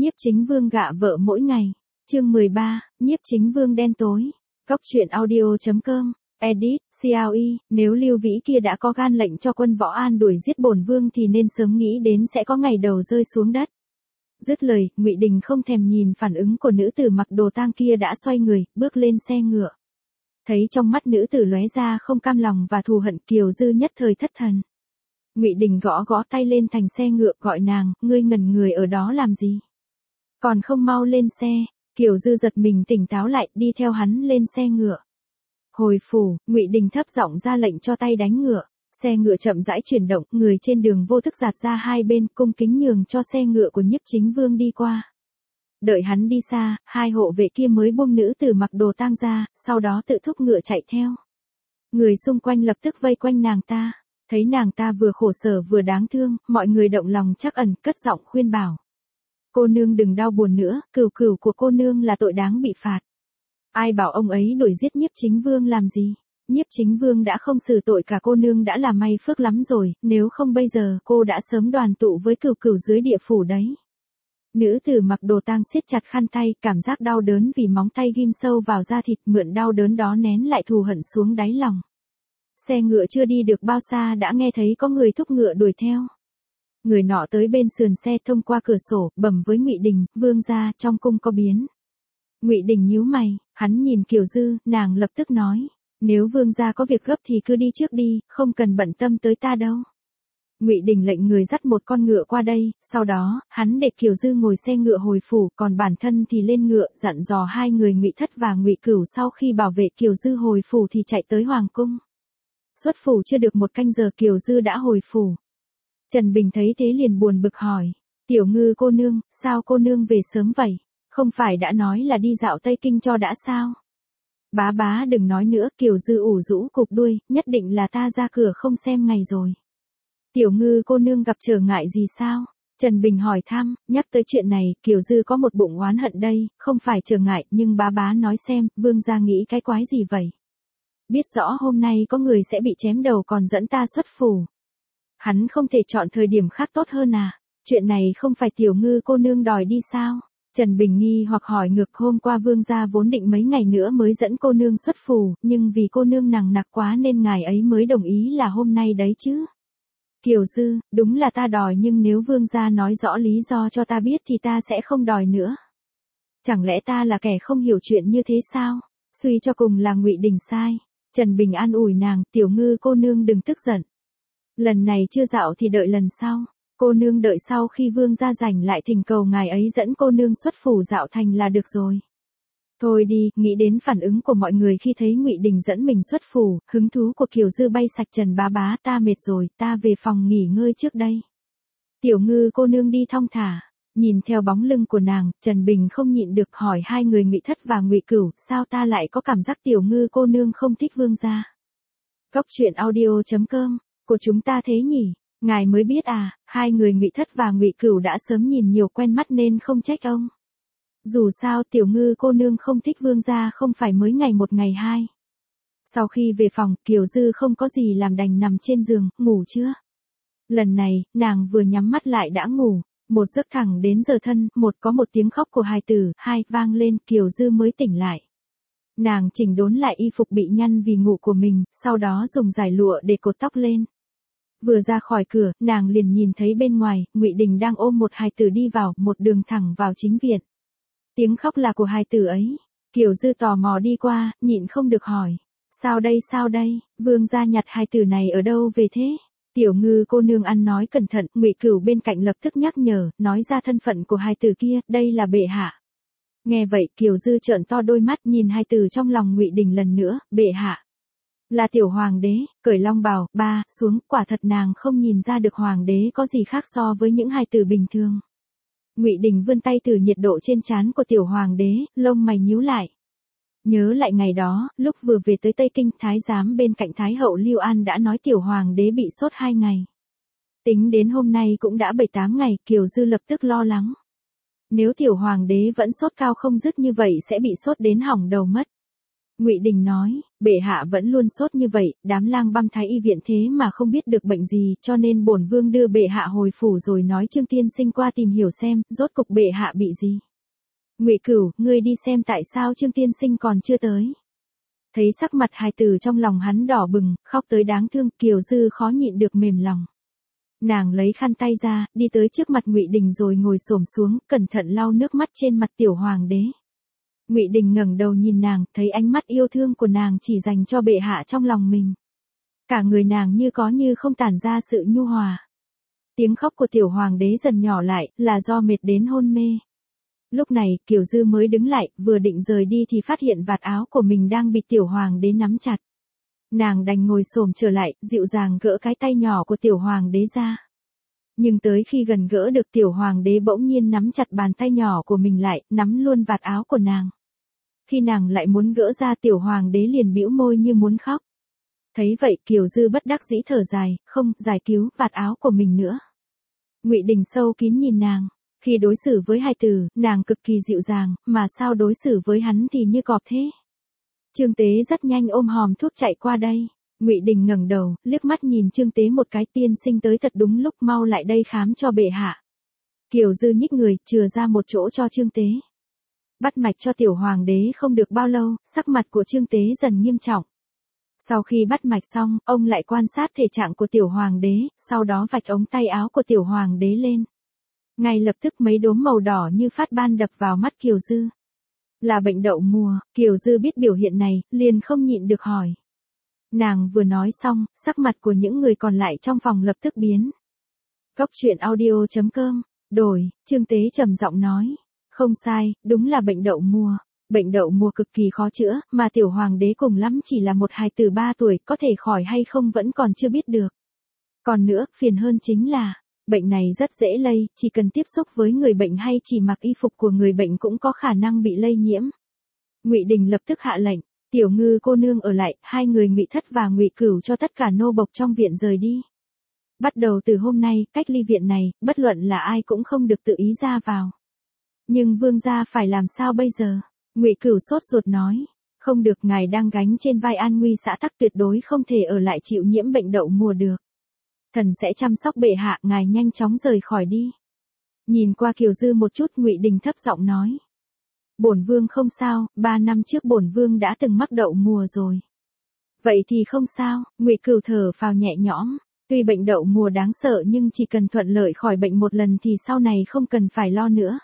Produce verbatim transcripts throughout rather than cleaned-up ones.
Nhiếp Chính Vương gạ vợ mỗi ngày. Chương mười ba, Nhiếp Chính Vương đen tối. Cốc truyện audio chấm com, edit, xê e, nếu Lưu Vĩ kia đã có gan lệnh cho quân Võ An đuổi giết bổn vương thì nên sớm nghĩ đến sẽ có ngày đầu rơi xuống đất. Dứt lời, Ngụy Đình không thèm nhìn phản ứng của nữ tử mặc đồ tang kia đã xoay người, bước lên xe ngựa. Thấy trong mắt nữ tử lóe ra không cam lòng và thù hận, Kiều Dư nhất thời thất thần. Ngụy Đình gõ gõ tay lên thành xe ngựa gọi nàng, ngươi ngẩn người ở đó làm gì? Còn không mau lên xe. Kiều Dư giật mình tỉnh táo lại, đi theo hắn lên xe ngựa. Hồi phủ, Ngụy Đình thấp giọng ra lệnh cho tay đánh ngựa. Xe ngựa chậm rãi chuyển động, người trên đường vô thức giạt ra hai bên, cung kính nhường cho xe ngựa của Nhiếp Chính Vương đi qua. Đợi hắn đi xa, hai hộ vệ kia mới buông nữ tử mặc đồ tang ra, sau đó tự thúc ngựa chạy theo. Người xung quanh lập tức vây quanh nàng ta. Thấy nàng ta vừa khổ sở vừa đáng thương, mọi người động lòng trắc ẩn, cất giọng khuyên bảo. Cô nương đừng đau buồn nữa, cửu cửu của cô nương là tội đáng bị phạt. Ai bảo ông ấy đuổi giết Nhiếp Chính Vương làm gì? Nhiếp Chính Vương đã không xử tội cả cô nương đã là may phước lắm rồi, nếu không bây giờ cô đã sớm đoàn tụ với cửu cửu dưới địa phủ đấy. Nữ tử mặc đồ tang siết chặt khăn tay, cảm giác đau đớn vì móng tay ghim sâu vào da thịt, mượn đau đớn đó nén lại thù hận xuống đáy lòng. Xe ngựa chưa đi được bao xa đã nghe thấy có người thúc ngựa đuổi theo. Người nọ tới bên sườn xe thông qua cửa sổ, bẩm với Ngụy Đình, vương gia, trong cung có biến. Ngụy Đình nhíu mày, hắn nhìn Kiều Dư, nàng lập tức nói, nếu vương gia có việc gấp thì cứ đi trước đi, không cần bận tâm tới ta đâu. Ngụy Đình lệnh người dắt một con ngựa qua đây, sau đó, hắn để Kiều Dư ngồi xe ngựa hồi phủ, còn bản thân thì lên ngựa, dặn dò hai người Ngụy Thất và Ngụy Cửu sau khi bảo vệ Kiều Dư hồi phủ thì chạy tới hoàng cung. Xuất phủ chưa được một canh giờ Kiều Dư đã hồi phủ. Trần Bình thấy thế liền buồn bực hỏi, Tiểu Ngư cô nương, sao cô nương về sớm vậy? Không phải đã nói là đi dạo Tây Kinh cho đã sao? Bá bá đừng nói nữa, Kiều Dư ủ rũ cụp đuôi, nhất định là ta ra cửa không xem ngày rồi. Tiểu Ngư cô nương gặp trở ngại gì sao? Trần Bình hỏi thăm, nhắc tới chuyện này, Kiều Dư có một bụng oán hận đây, không phải trở ngại, nhưng bá bá nói xem, vương gia nghĩ cái quái gì vậy? Biết rõ hôm nay có người sẽ bị chém đầu còn dẫn ta xuất phủ. Hắn không thể chọn thời điểm khác tốt hơn à? Chuyện này không phải Tiểu Ngư cô nương đòi đi sao? Trần Bình nghi hoặc hỏi ngược, hôm qua vương gia vốn định mấy ngày nữa mới dẫn cô nương xuất phủ, nhưng vì cô nương nằng nặc quá nên ngài ấy mới đồng ý là hôm nay đấy chứ. Kiều Dư, đúng là ta đòi nhưng nếu vương gia nói rõ lý do cho ta biết thì ta sẽ không đòi nữa. Chẳng lẽ ta là kẻ không hiểu chuyện như thế sao? Suy cho cùng là Ngụy Đình sai. Trần Bình an ủi nàng, Tiểu Ngư cô nương đừng tức giận. Lần này chưa dạo thì đợi lần sau. Cô nương đợi sau khi vương gia rảnh lại thỉnh cầu ngài ấy dẫn cô nương xuất phủ dạo thành là được rồi. Thôi đi, nghĩ đến phản ứng của mọi người khi thấy Ngụy Đình dẫn mình xuất phủ, hứng thú của Kiều Dư bay sạch. Trần bá bá, ta mệt rồi, ta về phòng nghỉ ngơi trước đây. Tiểu Ngư cô nương đi thong thả. Nhìn theo bóng lưng của nàng, Trần Bình không nhịn được hỏi hai người Ngụy Thất và Ngụy Cửu, sao ta lại có cảm giác Tiểu Ngư cô nương không thích vương gia? Cốc truyện audio chấm com, của chúng ta thế nhỉ? Ngài mới biết à? Hai người Ngụy Thất và Ngụy Cửu đã sớm nhìn nhiều quen mắt nên không trách ông. Dù sao Tiểu Ngư cô nương không thích vương gia không phải mới ngày một ngày hai. Sau khi về phòng, Kiều Dư không có gì làm đành nằm trên giường, ngủ chưa? Lần này, nàng vừa nhắm mắt lại đã ngủ. Một giấc thẳng đến giờ thân, một có một tiếng khóc của hài tử, hai vang lên, Kiều Dư mới tỉnh lại. Nàng chỉnh đốn lại y phục bị nhăn vì ngủ của mình, sau đó dùng giải lụa để cột tóc lên. Vừa ra khỏi cửa, nàng liền nhìn thấy bên ngoài, Ngụy Đình đang ôm một hài tử đi vào, một đường thẳng vào chính viện. Tiếng khóc là của hài tử ấy. Kiều Dư tò mò đi qua, nhịn không được hỏi. Sao đây sao đây, vương gia nhặt hài tử này ở đâu về thế? Tiểu Ngư cô nương ăn nói cẩn thận, Ngụy Cửu bên cạnh lập tức nhắc nhở, nói ra thân phận của hài tử kia, đây là bệ hạ. Nghe vậy, Kiều Dư trợn to đôi mắt nhìn hài tử trong lòng Ngụy Đình lần nữa, bệ hạ. Là tiểu hoàng đế, cởi long bào, ba, xuống, quả thật nàng không nhìn ra được hoàng đế có gì khác so với những hài tử bình thường. Ngụy Đình vươn tay từ nhiệt độ trên trán của tiểu hoàng đế, lông mày nhíu lại. Nhớ lại ngày đó, lúc vừa về tới Tây Kinh, thái giám bên cạnh Thái hậu Lưu An đã nói tiểu hoàng đế bị sốt hai ngày. Tính đến hôm nay cũng đã bảy tám ngày, Kiều Dư lập tức lo lắng. Nếu tiểu hoàng đế vẫn sốt cao không dứt như vậy sẽ bị sốt đến hỏng đầu mất. Ngụy Đình nói, bệ hạ vẫn luôn sốt như vậy, đám lang băm thái y viện thế mà không biết được bệnh gì, cho nên bổn vương đưa bệ hạ hồi phủ rồi nói Trương tiên sinh qua tìm hiểu xem, rốt cục bệ hạ bị gì. Ngụy Cửu, ngươi đi xem tại sao Trương tiên sinh còn chưa tới. Thấy sắc mặt hài tử trong lòng hắn đỏ bừng, khóc tới đáng thương, Kiều Dư khó nhịn được mềm lòng. Nàng lấy khăn tay ra, đi tới trước mặt Ngụy Đình rồi ngồi xổm xuống, cẩn thận lau nước mắt trên mặt tiểu hoàng đế. Ngụy Đình ngẩng đầu nhìn nàng, thấy ánh mắt yêu thương của nàng chỉ dành cho bệ hạ trong lòng mình. Cả người nàng như có như không tản ra sự nhu hòa. Tiếng khóc của tiểu hoàng đế dần nhỏ lại, là do mệt đến hôn mê. Lúc này, Kiều Dư mới đứng lại, vừa định rời đi thì phát hiện vạt áo của mình đang bị tiểu hoàng đế nắm chặt. Nàng đành ngồi xổm trở lại, dịu dàng gỡ cái tay nhỏ của tiểu hoàng đế ra. Nhưng tới khi gần gỡ được tiểu hoàng đế bỗng nhiên nắm chặt bàn tay nhỏ của mình lại, nắm luôn vạt áo của nàng. Khi nàng lại muốn gỡ ra tiểu hoàng đế liền bĩu môi như muốn khóc. Thấy vậy Kiều Dư bất đắc dĩ thở dài, không, giải cứu vạt áo của mình nữa. Ngụy Đình sâu kín nhìn nàng. Khi đối xử với hài tử, nàng cực kỳ dịu dàng, mà sao đối xử với hắn thì như cọp thế. Trương Tế rất nhanh ôm hòm thuốc chạy qua đây. Ngụy Đình ngẩng đầu, liếc mắt nhìn Trương Tế một cái, tiên sinh tới thật đúng lúc, mau lại đây khám cho bệ hạ. Kiều Dư nhích người, chừa ra một chỗ cho Trương Tế. Bắt mạch cho tiểu hoàng đế không được bao lâu, sắc mặt của Trương Tế dần nghiêm trọng. Sau khi bắt mạch xong, ông lại quan sát thể trạng của tiểu hoàng đế, sau đó vạch ống tay áo của tiểu hoàng đế lên. Ngay lập tức mấy đốm màu đỏ như phát ban đập vào mắt Kiều Dư. Là bệnh đậu mùa, Kiều Dư biết biểu hiện này, liền không nhịn được hỏi. Nàng vừa nói xong, sắc mặt của những người còn lại trong phòng lập tức biến. Cốc truyện audio chấm com, đổi, Trương Tế trầm giọng nói. Không sai, đúng là bệnh đậu mùa. Bệnh đậu mùa cực kỳ khó chữa, mà tiểu hoàng đế cùng lắm chỉ là một hài tử ba tuổi, có thể khỏi hay không vẫn còn chưa biết được. Còn nữa, phiền hơn chính là, bệnh này rất dễ lây, chỉ cần tiếp xúc với người bệnh hay chỉ mặc y phục của người bệnh cũng có khả năng bị lây nhiễm. Ngụy Đình lập tức hạ lệnh, Tiểu Ngư cô nương ở lại, hai người Ngụy Thất và Ngụy Cửu cho tất cả nô bộc trong viện rời đi. Bắt đầu từ hôm nay, cách ly viện này, bất luận là ai cũng không được tự ý ra vào. Nhưng vương gia phải làm sao bây giờ? Ngụy Cửu sốt ruột nói, không được, ngài đang gánh trên vai an nguy xã tắc, tuyệt đối không thể ở lại chịu nhiễm bệnh đậu mùa được. Thần sẽ chăm sóc bệ hạ, ngài nhanh chóng rời khỏi đi. Nhìn qua Kiều Dư một chút, Ngụy Đình thấp giọng nói. Bổn vương không sao, ba năm trước bổn vương đã từng mắc đậu mùa rồi. Vậy thì không sao, Ngụy Cửu thở phào nhẹ nhõm. Tuy bệnh đậu mùa đáng sợ nhưng chỉ cần thuận lợi khỏi bệnh một lần thì sau này không cần phải lo nữa.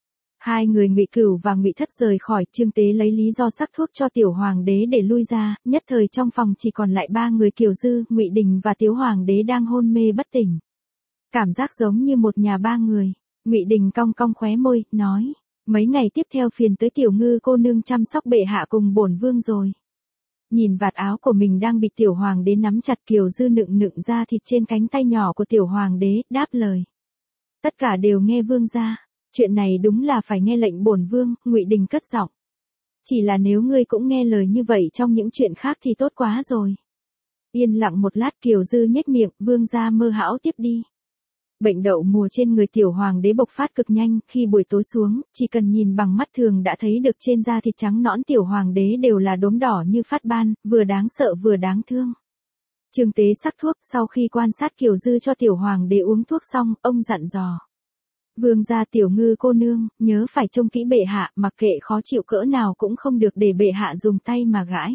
Hai người Ngụy Cửu và Ngụy Thất rời khỏi, Trương Tế lấy lý do sắc thuốc cho tiểu hoàng đế để lui ra, nhất thời trong phòng chỉ còn lại ba người Kiều Dư, Ngụy Đình và Tiếu hoàng đế đang hôn mê bất tỉnh. Cảm giác giống như một nhà ba người. Ngụy Đình cong cong khóe môi, nói, mấy ngày tiếp theo phiền tới Tiểu Ngư cô nương chăm sóc bệ hạ cùng bổn vương rồi. Nhìn vạt áo của mình đang bị tiểu hoàng đế nắm chặt, Kiều Dư nựng nựng ra thịt trên cánh tay nhỏ của tiểu hoàng đế, đáp lời. Tất cả đều nghe vương gia. Chuyện này đúng là phải nghe lệnh bổn vương, Ngụy Đình cất giọng. Chỉ là nếu ngươi cũng nghe lời như vậy trong những chuyện khác thì tốt quá rồi. Yên lặng một lát, Kiều Dư nhếch miệng, vương gia mơ hão tiếp đi. Bệnh đậu mùa trên người tiểu hoàng đế bộc phát cực nhanh, khi buổi tối xuống, chỉ cần nhìn bằng mắt thường đã thấy được trên da thịt trắng nõn tiểu hoàng đế đều là đốm đỏ như phát ban, vừa đáng sợ vừa đáng thương. Trương Tế sắc thuốc, sau khi quan sát Kiều Dư cho tiểu hoàng đế uống thuốc xong, ông dặn dò. Vương gia Tiểu Ngư cô nương, nhớ phải trông kỹ bệ hạ, mặc kệ khó chịu cỡ nào cũng không được để bệ hạ dùng tay mà gãi.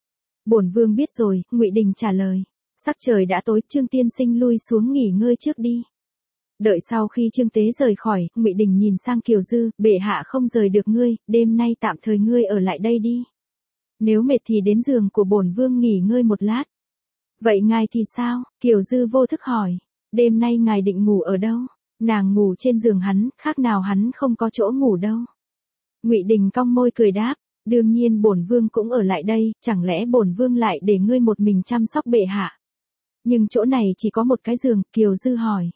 Bổn vương biết rồi, Ngụy Đình trả lời. Sắc trời đã tối, Trương tiên sinh lui xuống nghỉ ngơi trước đi. Đợi sau khi Trương Tế rời khỏi, Ngụy Đình nhìn sang Kiều Dư, bệ hạ không rời được ngươi, đêm nay tạm thời ngươi ở lại đây đi. Nếu mệt thì đến giường của bổn vương nghỉ ngơi một lát. Vậy ngài thì sao? Kiều Dư vô thức hỏi. Đêm nay ngài định ngủ ở đâu? Nàng ngủ trên giường hắn, khác nào hắn không có chỗ ngủ đâu. Ngụy Đình cong môi cười đáp, đương nhiên bổn vương cũng ở lại đây, chẳng lẽ bổn vương lại để ngươi một mình chăm sóc bệ hạ? Nhưng chỗ này chỉ có một cái giường, Kiều Dư hỏi.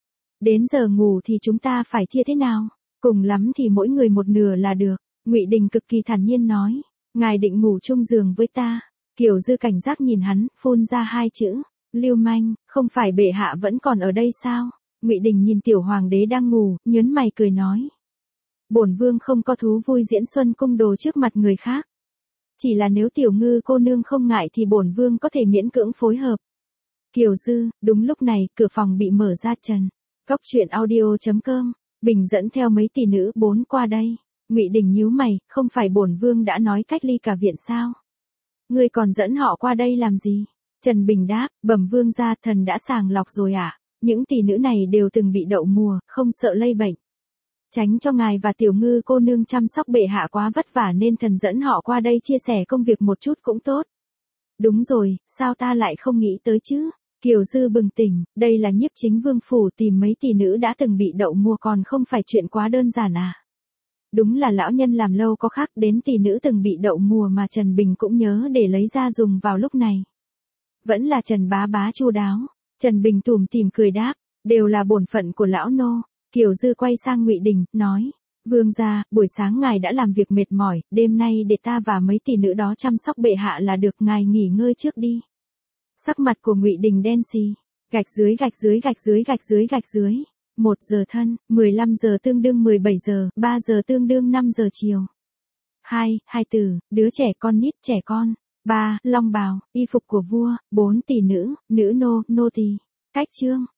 Đến giờ ngủ thì chúng ta phải chia thế nào? Cùng lắm thì mỗi người một nửa là được. Ngụy Đình cực kỳ thản nhiên nói, ngài định ngủ chung giường với ta? Kiều Dư cảnh giác nhìn hắn, phun ra hai chữ, lưu manh, không phải bệ hạ vẫn còn ở đây sao? Ngụy Đình nhìn tiểu hoàng đế đang ngủ, nhớn mày cười nói. Bổn vương không có thú vui diễn xuân cung đồ trước mặt người khác. Chỉ là nếu tiểu ngư cô nương không ngại thì bổn vương có thể miễn cưỡng phối hợp. Kiều Dư, đúng lúc này, cửa phòng bị mở ra. Trần. Cốc truyện audio chấm com, Bình dẫn theo mấy tỷ nữ bốn qua đây. Ngụy Đình nhíu mày, không phải bổn vương đã nói cách ly cả viện sao? Ngươi còn dẫn họ qua đây làm gì? Trần Bình đáp, bẩm vương gia, thần đã sàng lọc rồi ạ. À? Những tỷ nữ này đều từng bị đậu mùa, không sợ lây bệnh. Tránh cho ngài và tiểu ngư cô nương chăm sóc bệ hạ quá vất vả nên thần dẫn họ qua đây chia sẻ công việc một chút cũng tốt. Đúng rồi, sao ta lại không nghĩ tới chứ? Kiều Dư bừng tỉnh, đây là Nhiếp Chính Vương phủ, tìm mấy tỷ nữ đã từng bị đậu mùa còn không phải chuyện quá đơn giản à? Đúng là lão nhân làm lâu có khác, đến tỷ nữ từng bị đậu mùa mà Trần Bình cũng nhớ để lấy ra dùng vào lúc này. Vẫn là Trần bá bá chu đáo. Trần Bình tủm tỉm cười đáp, đều là bổn phận của lão nô. Kiều Dư quay sang Ngụy Đình, nói, vương gia, buổi sáng ngài đã làm việc mệt mỏi, đêm nay để ta và mấy tỷ nữ đó chăm sóc bệ hạ là được, ngài nghỉ ngơi trước đi. Sắc mặt của Ngụy Đình đen xì, gạch dưới gạch dưới gạch dưới gạch dưới gạch dưới. một giờ thân, mười lăm giờ tương đương mười bảy giờ, ba giờ tương đương năm giờ chiều. hai, hai tử, đứa trẻ con nít trẻ con. ba, long bào, y phục của vua. bốn tỷ nữ, nữ nô, nô tỳ. Cách chương.